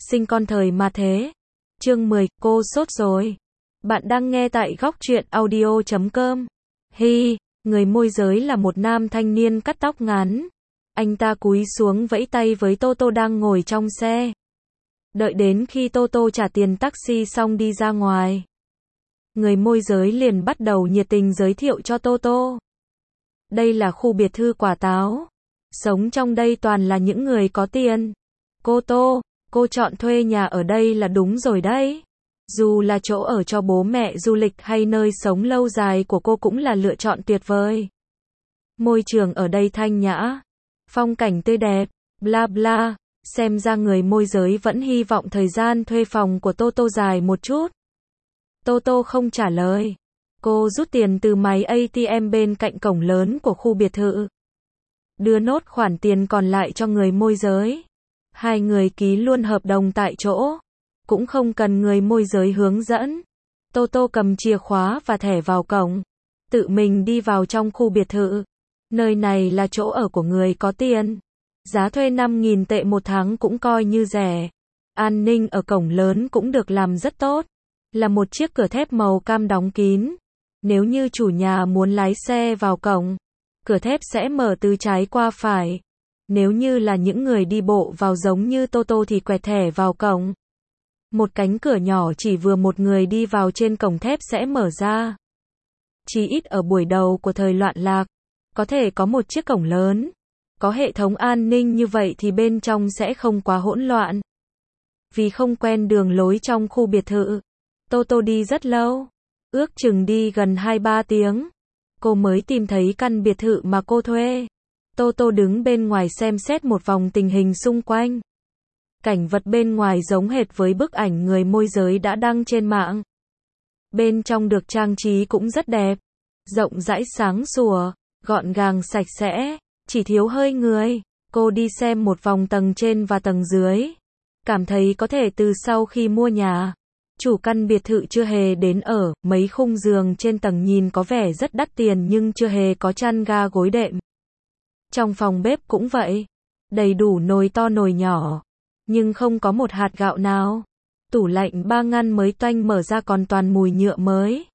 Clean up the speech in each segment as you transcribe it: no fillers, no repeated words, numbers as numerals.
Sinh con thời mà thế. Chương 10, cô sốt rồi. Bạn đang nghe tại góc truyện audio.com. Hi, người môi giới là một nam thanh niên cắt tóc ngắn. Anh ta cúi xuống vẫy tay với Toto đang ngồi trong xe. Đợi đến khi Toto trả tiền taxi xong đi ra ngoài, người môi giới liền bắt đầu nhiệt tình giới thiệu cho Toto. Đây là khu biệt thự quả táo. Sống trong đây toàn là những người có tiền. Cô chọn thuê nhà ở đây là đúng rồi đấy. Dù là chỗ ở cho bố mẹ du lịch hay nơi sống lâu dài của cô cũng là lựa chọn tuyệt vời. Môi trường ở đây thanh nhã, phong cảnh tươi đẹp, bla bla. Xem ra người môi giới vẫn hy vọng thời gian thuê phòng của Toto dài một chút. Toto không trả lời. Cô rút tiền từ máy ATM bên cạnh cổng lớn của khu biệt thự, đưa nốt khoản tiền còn lại cho người môi giới. Hai người ký luôn hợp đồng tại chỗ, cũng không cần người môi giới hướng dẫn. Toto cầm chìa khóa và thẻ vào cổng, tự mình đi vào trong khu biệt thự. Nơi này là chỗ ở của người có tiền. Giá thuê 5.000 tệ một tháng cũng coi như rẻ. An ninh ở cổng lớn cũng được làm rất tốt. Là một chiếc cửa thép màu cam đóng kín. Nếu như chủ nhà muốn lái xe vào cổng, cửa thép sẽ mở từ trái qua phải. Nếu như là những người đi bộ vào giống như Toto thì quẹt thẻ vào cổng. Một cánh cửa nhỏ chỉ vừa một người đi vào trên cổng thép sẽ mở ra. Chỉ ít ở buổi đầu của thời loạn lạc, có thể có một chiếc cổng lớn. Có hệ thống an ninh như vậy thì bên trong sẽ không quá hỗn loạn. Vì không quen đường lối trong khu biệt thự, Toto đi rất lâu. Ước chừng đi gần 2-3 tiếng, cô mới tìm thấy căn biệt thự mà cô thuê. Toto đứng bên ngoài xem xét một vòng tình hình xung quanh. Cảnh vật bên ngoài giống hệt với bức ảnh người môi giới đã đăng trên mạng. Bên trong được trang trí cũng rất đẹp, rộng rãi sáng sủa, gọn gàng sạch sẽ, chỉ thiếu hơi người. Cô đi xem một vòng tầng trên và tầng dưới, cảm thấy có thể từ sau khi mua nhà, chủ căn biệt thự chưa hề đến ở. Mấy khung giường trên tầng nhìn có vẻ rất đắt tiền nhưng chưa hề có chăn ga gối đệm. Trong phòng bếp cũng vậy, đầy đủ nồi to nồi nhỏ, nhưng không có một hạt gạo nào. Tủ lạnh 3 ngăn mới toanh mở ra còn toàn mùi nhựa mới.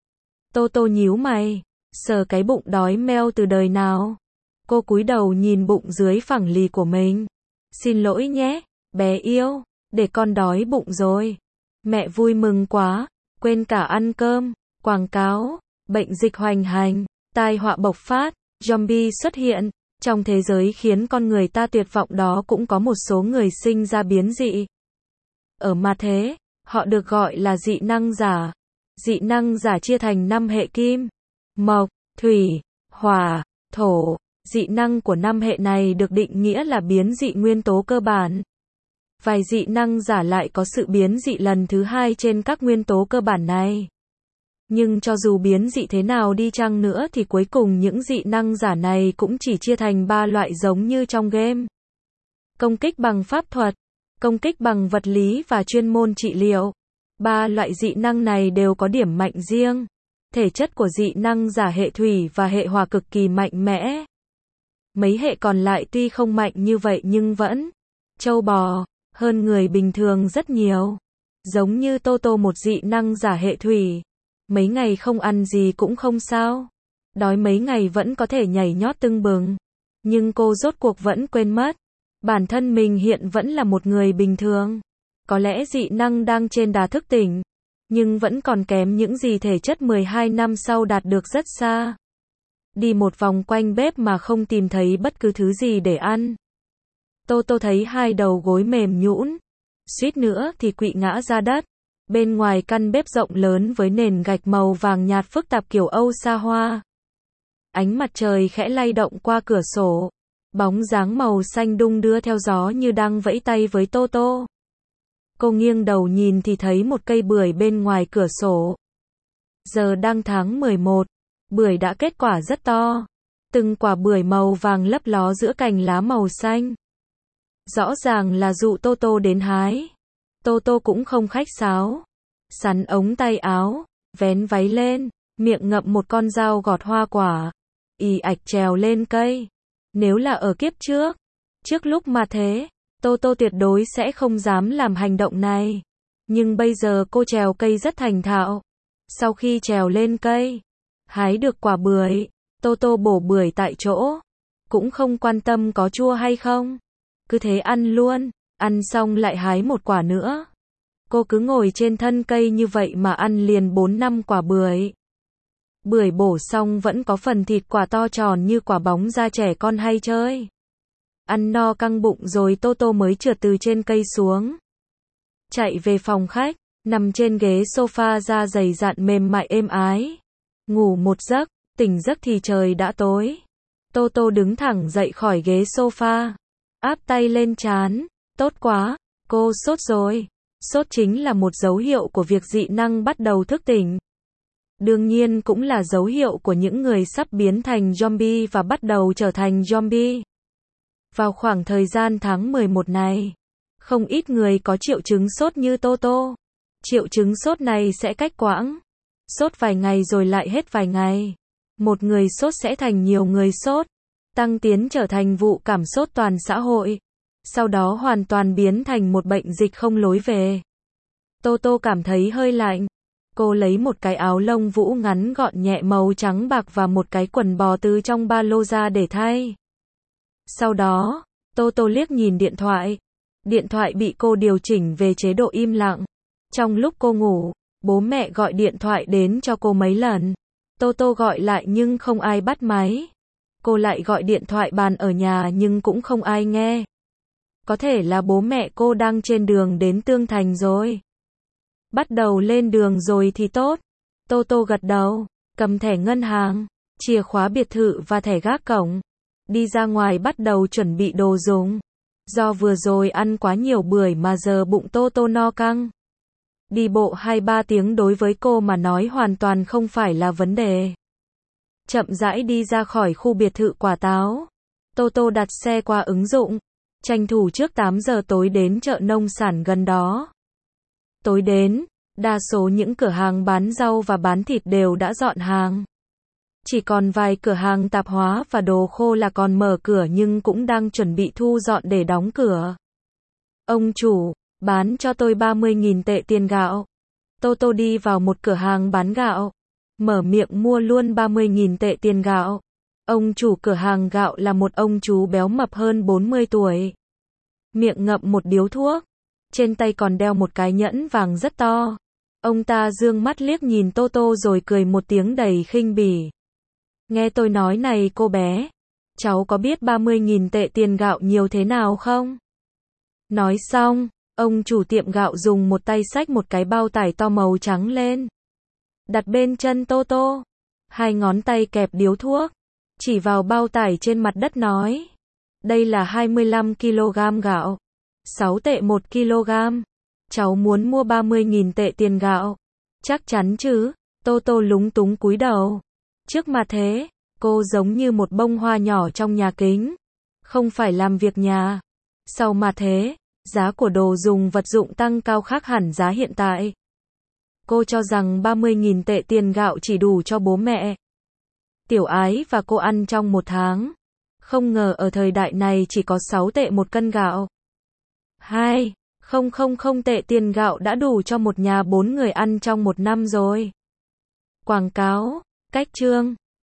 Toto nhíu mày, sờ cái bụng đói meo từ đời nào. Cô cúi đầu nhìn bụng dưới phẳng lì của mình. Xin lỗi nhé, bé yêu, để con đói bụng rồi. Mẹ vui mừng quá, quên cả ăn cơm. Quảng cáo, bệnh dịch hoành hành, tai họa bộc phát, zombie xuất hiện. Trong thế giới khiến con người ta tuyệt vọng đó cũng có một số người sinh ra biến dị. Ở ma thế, họ được gọi là dị năng giả. Dị năng giả chia thành 5 hệ kim, mộc, thủy, hỏa, thổ. Dị năng của 5 hệ này được định nghĩa là biến dị nguyên tố cơ bản. Vài dị năng giả lại có sự biến dị lần thứ 2 trên các nguyên tố cơ bản này. Nhưng cho dù biến dị thế nào đi chăng nữa thì cuối cùng những dị năng giả này cũng chỉ chia thành 3 loại giống như trong game. Công kích bằng pháp thuật, công kích bằng vật lý và chuyên môn trị liệu. 3 loại dị năng này đều có điểm mạnh riêng. Thể chất của dị năng giả hệ thủy và hệ hỏa cực kỳ mạnh mẽ. Mấy hệ còn lại tuy không mạnh như vậy nhưng vẫn trâu bò hơn người bình thường rất nhiều. Giống như Toto, một dị năng giả hệ thủy, mấy ngày không ăn gì cũng không sao. Đói mấy ngày vẫn có thể nhảy nhót tưng bừng. Nhưng cô rốt cuộc vẫn quên mất bản thân mình hiện vẫn là một người bình thường. Có lẽ dị năng đang trên đà thức tỉnh, nhưng vẫn còn kém những gì thể chất 12 năm sau đạt được rất xa. Đi một vòng quanh bếp mà không tìm thấy bất cứ thứ gì để ăn. Toto thấy 2 đầu gối mềm nhũn, suýt nữa thì quỵ ngã ra đất. Bên ngoài căn bếp rộng lớn với nền gạch màu vàng nhạt phức tạp kiểu Âu xa hoa. Ánh mặt trời khẽ lay động qua cửa sổ. Bóng dáng màu xanh đung đưa theo gió như đang vẫy tay với Toto. Cô nghiêng đầu nhìn thì thấy một cây bưởi bên ngoài cửa sổ. Giờ đang tháng 11, bưởi đã kết quả rất to. Từng quả bưởi màu vàng lấp ló giữa cành lá màu xanh. Rõ ràng là dụ Toto đến hái. Toto cũng không khách sáo. Sắn ống tay áo, vén váy lên, miệng ngậm một con dao gọt hoa quả. Ì ạch trèo lên cây. Nếu là ở kiếp trước lúc mà thế, Tô Tô tuyệt đối sẽ không dám làm hành động này. Nhưng bây giờ cô trèo cây rất thành thạo. Sau khi trèo lên cây, hái được quả bưởi, Tô Tô bổ bưởi tại chỗ. Cũng không quan tâm có chua hay không. Cứ thế ăn luôn, ăn xong lại hái một quả nữa. Cô cứ ngồi trên thân cây như vậy mà ăn liền 4-5 quả bưởi. Bưởi bổ xong vẫn có phần thịt quả to tròn như quả bóng da trẻ con hay chơi. Ăn no căng bụng rồi Tô Tô mới trượt từ trên cây xuống. Chạy về phòng khách, nằm trên ghế sofa da dày dặn mềm mại êm ái. Ngủ một giấc, tỉnh giấc thì trời đã tối. Tô Tô đứng thẳng dậy khỏi ghế sofa, áp tay lên trán. Tốt quá, cô sốt rồi. Sốt chính là một dấu hiệu của việc dị năng bắt đầu thức tỉnh. Đương nhiên cũng là dấu hiệu của những người sắp biến thành zombie và bắt đầu trở thành zombie. Vào khoảng thời gian tháng 11 này, không ít người có triệu chứng sốt như Tô Tô. Triệu chứng sốt này sẽ cách quãng. Sốt vài ngày rồi lại hết vài ngày. Một người sốt sẽ thành nhiều người sốt. Tăng tiến trở thành vụ cảm sốt toàn xã hội. Sau đó hoàn toàn biến thành một bệnh dịch không lối về. Tô Tô cảm thấy hơi lạnh. Cô lấy một cái áo lông vũ ngắn gọn nhẹ màu trắng bạc và một cái quần bò từ trong ba lô ra để thay. Sau đó, Tô Tô liếc nhìn điện thoại. Điện thoại bị cô điều chỉnh về chế độ im lặng. Trong lúc cô ngủ, bố mẹ gọi điện thoại đến cho cô mấy lần. Tô Tô gọi lại nhưng không ai bắt máy. Cô lại gọi điện thoại bàn ở nhà nhưng cũng không ai nghe. Có thể là bố mẹ cô đang trên đường đến Tương Thành rồi. Bắt đầu lên đường rồi thì tốt. Tô Tô gật đầu, cầm thẻ ngân hàng, chìa khóa biệt thự và thẻ gác cổng. Đi ra ngoài bắt đầu chuẩn bị đồ dùng. Do vừa rồi ăn quá nhiều bưởi mà giờ bụng Tô Tô no căng. Đi bộ 2-3 tiếng đối với cô mà nói hoàn toàn không phải là vấn đề. Chậm rãi đi ra khỏi khu biệt thự quả táo. Tô Tô đặt xe qua ứng dụng. Tranh thủ trước 8 giờ tối đến chợ nông sản gần đó. Tối đến, đa số những cửa hàng bán rau và bán thịt đều đã dọn hàng. Chỉ còn vài cửa hàng tạp hóa và đồ khô là còn mở cửa nhưng cũng đang chuẩn bị thu dọn để đóng cửa. Ông chủ, bán cho tôi 30.000 tệ tiền gạo. Tô Tô đi vào một cửa hàng bán gạo. Mở miệng mua luôn 30.000 tệ tiền gạo. Ông chủ cửa hàng gạo là một ông chú béo mập hơn 40 tuổi. Miệng ngậm một điếu thuốc. Trên tay còn đeo một cái nhẫn vàng rất to. Ông ta dương mắt liếc nhìn Tô Tô rồi cười một tiếng đầy khinh bỉ. Nghe tôi nói này cô bé. Cháu có biết 30.000 tệ tiền gạo nhiều thế nào không? Nói xong, ông chủ tiệm gạo dùng một tay xách một cái bao tải to màu trắng lên. Đặt bên chân Tô Tô. Hai ngón tay kẹp điếu thuốc. Chỉ vào bao tải trên mặt đất nói. Đây là 25 kg gạo. 6 tệ 1 kg. Cháu muốn mua 30.000 tệ tiền gạo. Chắc chắn chứ? Tô Tô lúng túng cúi đầu. Trước mặt thế, cô giống như một bông hoa nhỏ trong nhà kính. Không phải làm việc nhà. Sau mà thế, giá của đồ dùng vật dụng tăng cao khác hẳn giá hiện tại. Cô cho rằng 30.000 tệ tiền gạo chỉ đủ cho bố mẹ Tiểu Ái và cô ăn trong một tháng. Không ngờ ở thời đại này chỉ có 6 tệ một cân gạo. 2,000 tệ tiền gạo đã đủ cho một nhà 4 người ăn trong một năm rồi. Quảng cáo, cách chương